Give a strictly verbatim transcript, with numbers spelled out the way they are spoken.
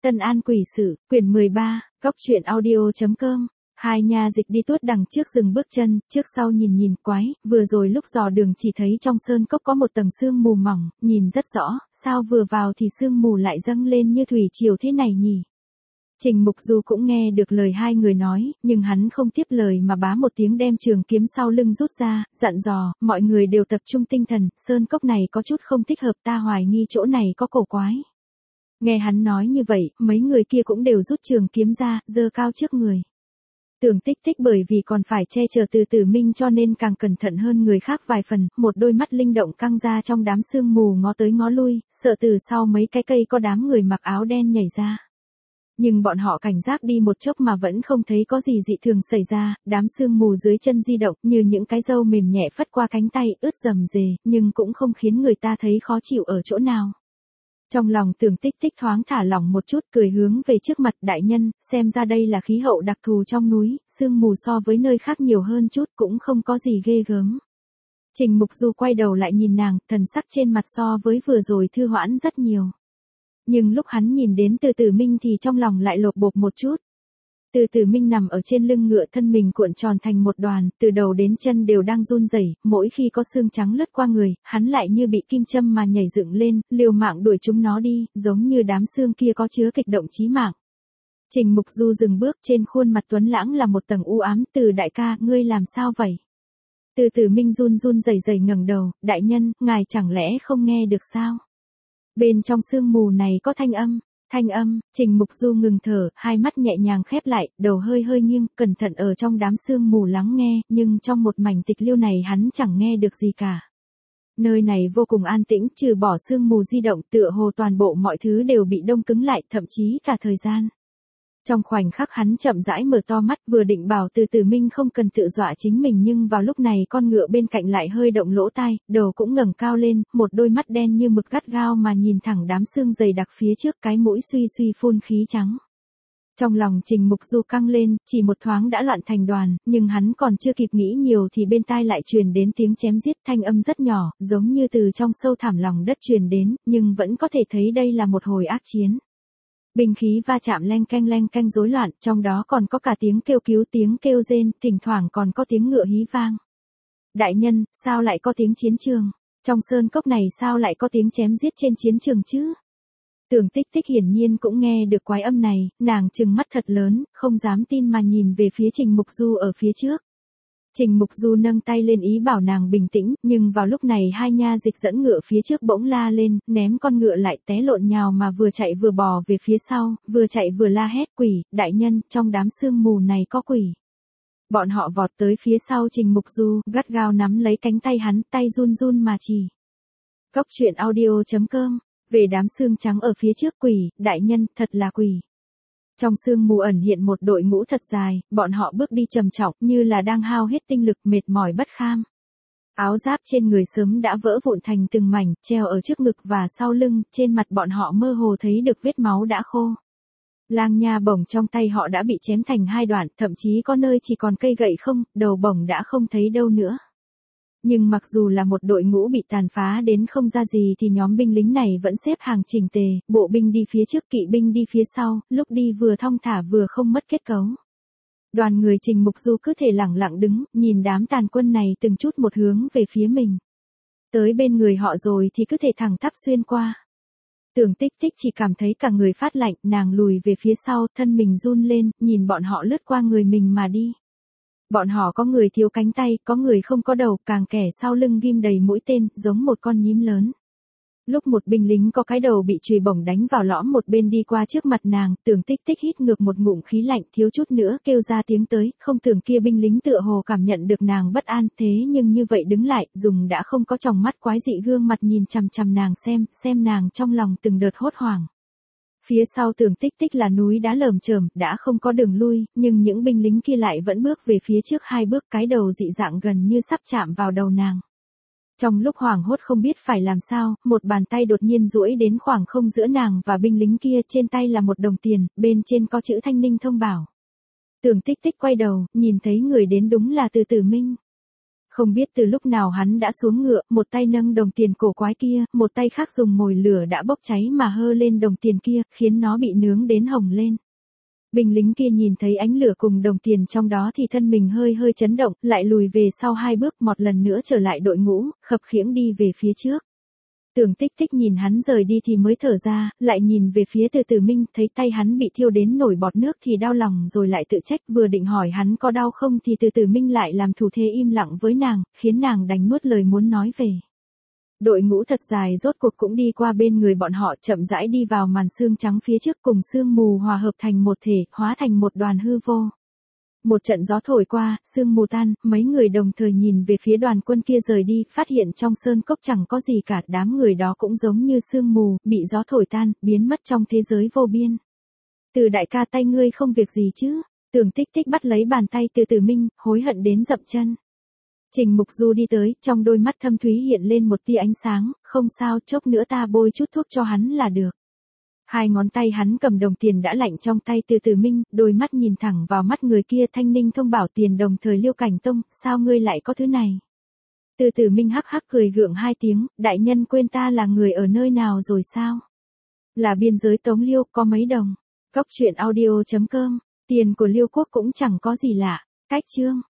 Tân An Quỷ Sự, quyển mười ba, góc truyện audio.com. Hai nha dịch đi tuốt đằng trước dừng bước chân, trước sau nhìn nhìn quái, vừa rồi lúc dò đường chỉ thấy trong sơn cốc có một tầng sương mù mỏng, nhìn rất rõ, sao vừa vào thì sương mù lại dâng lên như thủy triều thế này nhỉ? Trình Mục Du cũng nghe được lời hai người nói, nhưng hắn không tiếp lời mà bá một tiếng đem trường kiếm sau lưng rút ra, dặn dò, mọi người đều tập trung tinh thần, sơn cốc này có chút không thích hợp, ta hoài nghi chỗ này có cổ quái. Nghe hắn nói như vậy, mấy người kia cũng đều rút trường kiếm ra, giơ cao trước người. Tưởng Tích Tích bởi vì còn phải che chở Từ Tử Minh cho nên càng cẩn thận hơn người khác vài phần, một đôi mắt linh động căng ra trong đám sương mù ngó tới ngó lui, sợ từ sau mấy cái cây có đám người mặc áo đen nhảy ra. Nhưng bọn họ cảnh giác đi một chốc mà vẫn không thấy có gì dị thường xảy ra, đám sương mù dưới chân di động như những cái râu mềm nhẹ phất qua cánh tay, ướt rầm rề, nhưng cũng không khiến người ta thấy khó chịu ở chỗ nào. Trong lòng Tưởng Tích Tích thoáng thả lỏng một chút, cười hướng về trước mặt đại nhân, xem ra đây là khí hậu đặc thù trong núi, sương mù so với nơi khác nhiều hơn chút cũng không có gì ghê gớm. Trình Mục Du quay đầu lại nhìn nàng, thần sắc trên mặt so với vừa rồi thư hoãn rất nhiều. Nhưng lúc hắn nhìn đến Từ Tử Minh thì trong lòng lại lột bột một chút. Từ Tử Minh nằm ở trên lưng ngựa, thân mình cuộn tròn thành một đoàn, từ đầu đến chân đều đang run rẩy, mỗi khi có xương trắng lướt qua người, hắn lại như bị kim châm mà nhảy dựng lên, liều mạng đuổi chúng nó đi, giống như đám xương kia có chứa kịch động chí mạng. Trình Mục Du dừng bước, trên khuôn mặt tuấn lãng là một tầng u ám, Từ đại ca, ngươi làm sao vậy? Từ Tử Minh run run rẩy rẩy ngẩng đầu, đại nhân, ngài chẳng lẽ không nghe được sao? Bên trong sương mù này có thanh âm. Thanh âm, Trình Mục Du ngừng thở, hai mắt nhẹ nhàng khép lại, đầu hơi hơi nghiêng, cẩn thận ở trong đám sương mù lắng nghe, nhưng trong một mảnh tịch liêu này hắn chẳng nghe được gì cả. Nơi này vô cùng an tĩnh, trừ bỏ sương mù di động, tựa hồ toàn bộ mọi thứ đều bị đông cứng lại, thậm chí cả thời gian. Trong khoảnh khắc hắn chậm rãi mở to mắt, vừa định bảo Từ Tử Minh không cần tự dọa chính mình, nhưng vào lúc này con ngựa bên cạnh lại hơi động lỗ tai, đầu cũng ngẩng cao lên, một đôi mắt đen như mực gắt gao mà nhìn thẳng đám sương dày đặc phía trước, cái mũi suy suy phun khí trắng. Trong lòng Trình Mục Du căng lên, chỉ một thoáng đã loạn thành đoàn, nhưng hắn còn chưa kịp nghĩ nhiều thì bên tai lại truyền đến tiếng chém giết, thanh âm rất nhỏ, giống như từ trong sâu thẳm lòng đất truyền đến, nhưng vẫn có thể thấy đây là một hồi ác chiến. Binh khí va chạm leng keng leng keng rối loạn, trong đó còn có cả tiếng kêu cứu, tiếng kêu rên, thỉnh thoảng còn có tiếng ngựa hí vang. Đại nhân, sao lại có tiếng chiến trường? Trong sơn cốc này sao lại có tiếng chém giết trên chiến trường chứ? Tưởng Tích Tích hiển nhiên cũng nghe được quái âm này, nàng trừng mắt thật lớn, không dám tin mà nhìn về phía Trình Mục Du ở phía trước. Trình Mục Du nâng tay lên ý bảo nàng bình tĩnh, nhưng vào lúc này hai nha dịch dẫn ngựa phía trước bỗng la lên, ném con ngựa lại, té lộn nhào mà vừa chạy vừa bò về phía sau, vừa chạy vừa la hét, quỷ, đại nhân, trong đám sương mù này có quỷ. Bọn họ vọt tới phía sau Trình Mục Du, gắt gao nắm lấy cánh tay hắn, tay run run mà chỉ. Góc truyện audio.com, về đám sương trắng ở phía trước, quỷ, đại nhân, thật là quỷ. Trong sương mù ẩn hiện một đội ngũ thật dài, bọn họ bước đi trầm trọng như là đang hao hết tinh lực, mệt mỏi bất kham. Áo giáp trên người sớm đã vỡ vụn thành từng mảnh, treo ở trước ngực và sau lưng, trên mặt bọn họ mơ hồ thấy được vết máu đã khô. Lang nha bổng trong tay họ đã bị chém thành hai đoạn, thậm chí có nơi chỉ còn cây gậy không, đầu bổng đã không thấy đâu nữa. Nhưng mặc dù là một đội ngũ bị tàn phá đến không ra gì thì nhóm binh lính này vẫn xếp hàng chỉnh tề, bộ binh đi phía trước, kỵ binh đi phía sau, lúc đi vừa thong thả vừa không mất kết cấu. Đoàn người Trình Mục Du cứ thể lẳng lặng đứng, nhìn đám tàn quân này từng chút một hướng về phía mình. Tới bên người họ rồi thì cứ thể thẳng tắp xuyên qua. Tưởng Tích Tích chỉ cảm thấy cả người phát lạnh, nàng lùi về phía sau, thân mình run lên, nhìn bọn họ lướt qua người mình mà đi. Bọn họ có người thiếu cánh tay, có người không có đầu, càng kẻ sau lưng ghim đầy mũi tên, giống một con nhím lớn. Lúc một binh lính có cái đầu bị chùy bổng đánh vào lõm một bên đi qua trước mặt nàng, Tưởng Tích Tích hít ngược một ngụm khí lạnh, thiếu chút nữa kêu ra tiếng tới, không tưởng kia binh lính tựa hồ cảm nhận được nàng bất an, thế nhưng như vậy đứng lại, dùng đã không có tròng mắt quái dị gương mặt nhìn chằm chằm nàng xem, xem nàng trong lòng từng đợt hốt hoảng. Phía sau Tưởng Tích Tích là núi đá lởm chởm, đã không có đường lui, nhưng những binh lính kia lại vẫn bước về phía trước hai bước, cái đầu dị dạng gần như sắp chạm vào đầu nàng. Trong lúc hoảng hốt không biết phải làm sao, một bàn tay đột nhiên duỗi đến khoảng không giữa nàng và binh lính kia, trên tay là một đồng tiền, bên trên có chữ Thanh Ninh thông bảo. Tưởng Tích Tích quay đầu, nhìn thấy người đến đúng là Từ Tử Minh. Không biết từ lúc nào hắn đã xuống ngựa, một tay nâng đồng tiền cổ quái kia, một tay khác dùng mồi lửa đã bốc cháy mà hơ lên đồng tiền kia, khiến nó bị nướng đến hồng lên. Binh lính kia nhìn thấy ánh lửa cùng đồng tiền trong đó thì thân mình hơi hơi chấn động, lại lùi về sau hai bước, một lần nữa trở lại đội ngũ, khập khiễng đi về phía trước. Tưởng Tích Tích nhìn hắn rời đi thì mới thở ra, lại nhìn về phía Từ Tử Minh, thấy tay hắn bị thiêu đến nổi bọt nước thì đau lòng rồi lại tự trách, vừa định hỏi hắn có đau không thì Từ Tử Minh lại làm thủ thế im lặng với nàng, khiến nàng đành nuốt lời muốn nói về. Đội ngũ thật dài rốt cuộc cũng đi qua bên người bọn họ, chậm rãi đi vào màn sương trắng phía trước, cùng sương mù hòa hợp thành một thể, hóa thành một đoàn hư vô. Một trận gió thổi qua, sương mù tan, mấy người đồng thời nhìn về phía đoàn quân kia rời đi, phát hiện trong sơn cốc chẳng có gì cả, đám người đó cũng giống như sương mù, bị gió thổi tan, biến mất trong thế giới vô biên. Từ đại ca, tay ngươi không việc gì chứ? Tưởng Tích Tích bắt lấy bàn tay Từ Tử Minh, hối hận đến dậm chân. Trình Mục Du đi tới, trong đôi mắt thâm thúy hiện lên một tia ánh sáng, không sao, chốc nữa ta bôi chút thuốc cho hắn là được. Hai ngón tay hắn cầm đồng tiền đã lạnh trong tay Từ Tử Minh, đôi mắt nhìn thẳng vào mắt người kia. Thanh Ninh thông bảo tiền đồng thời Liêu Cảnh Tông, sao ngươi lại có thứ này? Từ Tử Minh hắc hắc cười gượng hai tiếng, đại nhân quên ta là người ở nơi nào rồi sao? Là biên giới Tống Liêu, có mấy đồng. Góc truyện audio chấm com, tiền của Liêu quốc cũng chẳng có gì lạ. Cách chương.